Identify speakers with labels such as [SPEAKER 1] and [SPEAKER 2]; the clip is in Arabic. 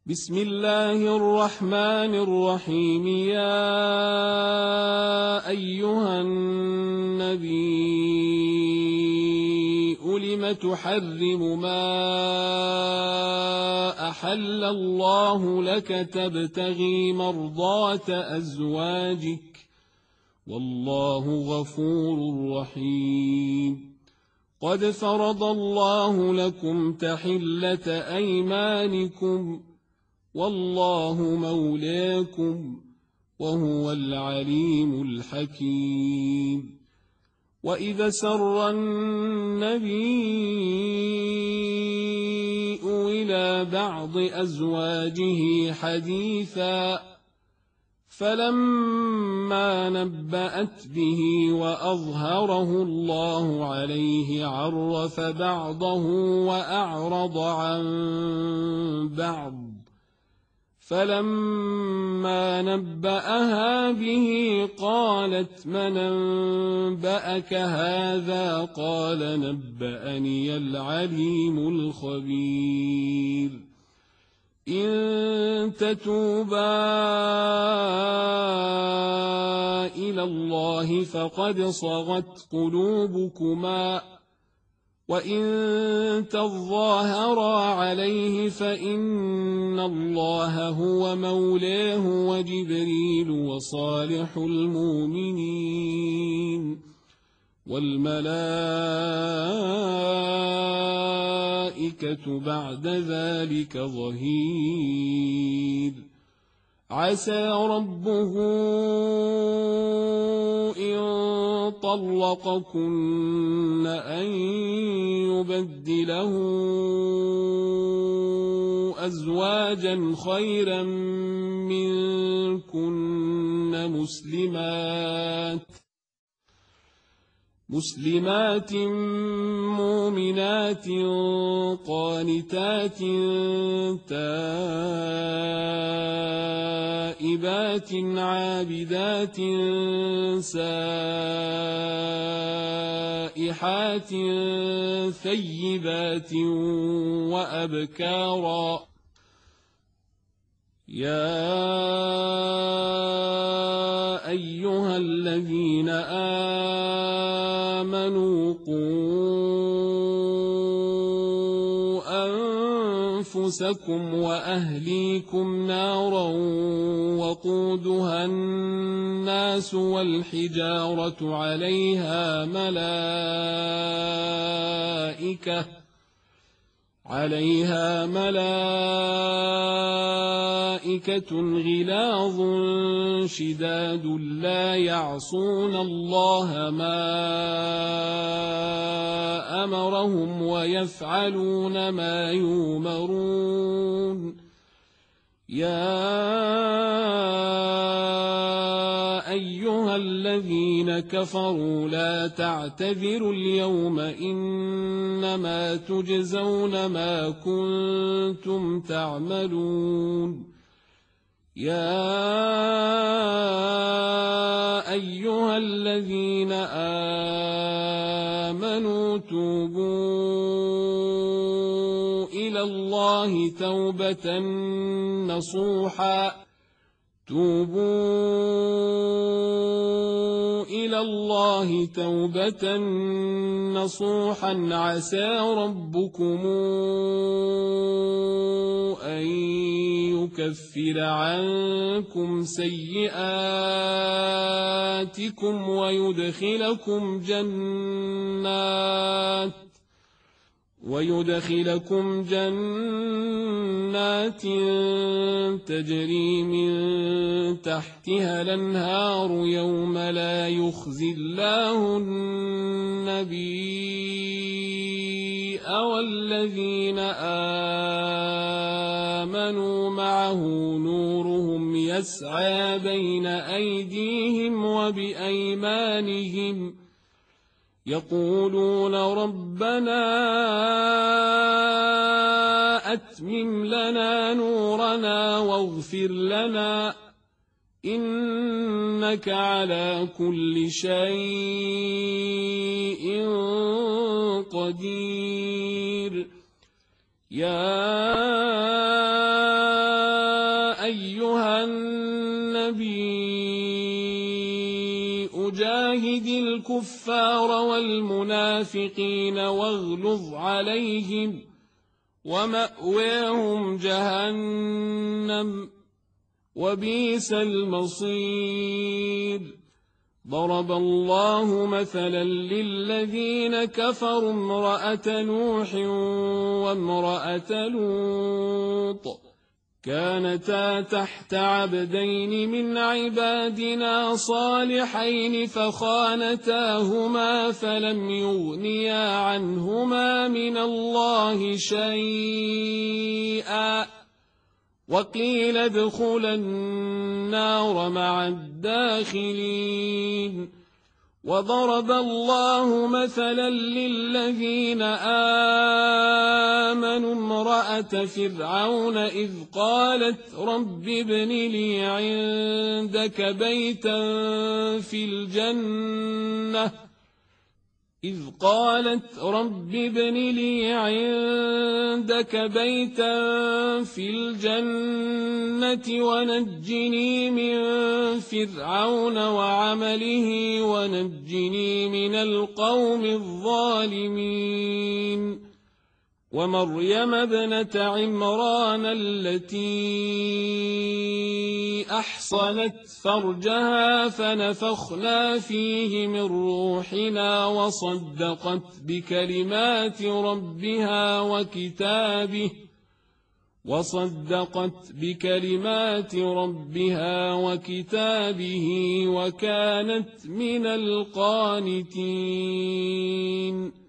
[SPEAKER 1] بسم الله الرحمن الرحيم. يا أيها النبي لم تحرم ما أحل الله لك تبتغي مرضات أزواجك والله غفور رحيم. قد فرض الله لكم تحلة أيمانكم والله مولاكم وهو العليم الحكيم. وإذا سر النبي إلى بعض أزواجه حديثا فلما نبأت به وأظهره الله عليه عرف بعضه وأعرض عن بعض، فلما نبأها به قالت من أنبأك هذا؟ قال نبأني العليم الخبير. إن تتوبا إلى الله فقد صغت قلوبكما وإن تظاهرا عليه فإن الله هو مولاه وجبريل وصالح المؤمنين والملائكة بعد ذلك ظهير. عسى ربه إن طلقكن أن يبدله أزواجا خيرا منكن مسلمات مؤمنات قانتات تائبات عابدات سائحات ثيبات وأبكارا. يا أيها الذين آمنوا قوا أنفسكم وأهليكم نارا وقودها الناس والحجارة عليها ملائكة غلاظ شداد لا يعصون الله ما أمرهم ويفعلون ما يؤمرون. يا أيها الذين كفروا لا تعتذروا اليوم إنما تجزون ما كنتم تعملون. يا أيها الذين آمنوا توبوا إلى الله توبة نصوحا عسى ربكم أن يكفر عنكم سيئاتكم ويدخلكم جنات تجري من تحتها الأنهار يوم لا يخزي الله النبي والذين آمنوا معه نورهم يسعى بين أيديهم وبأيمانهم يقولون ربنا أتمم لنا نورنا واغفر لنا إنك على كل شيء قدير. يا وجاهد الكفار والمنافقين واغلظ عليهم ومأواهم جهنم وبئس المصير. ضرب الله مثلا للذين كفروا امرأة نوح وامرأة لوط كانتا تحت عبدين من عبادنا صالحين فخانتاهما فلم يغنيا عنهما من الله شيئا وقيل ادخلا النار مع الداخلين. وضرب الله مثلا للذين آمنوا امرأة فرعون إذ قالت رب ابن لي عندك بيتا في الجنة ونجني من فرعون وعمله ونجني من القوم الظالمين. ومريم ابنة عمران التي أحصنت فرجها فنفخنا فيه من روحنا وصدقت بكلمات ربها وكتابه وكانت من القانتين.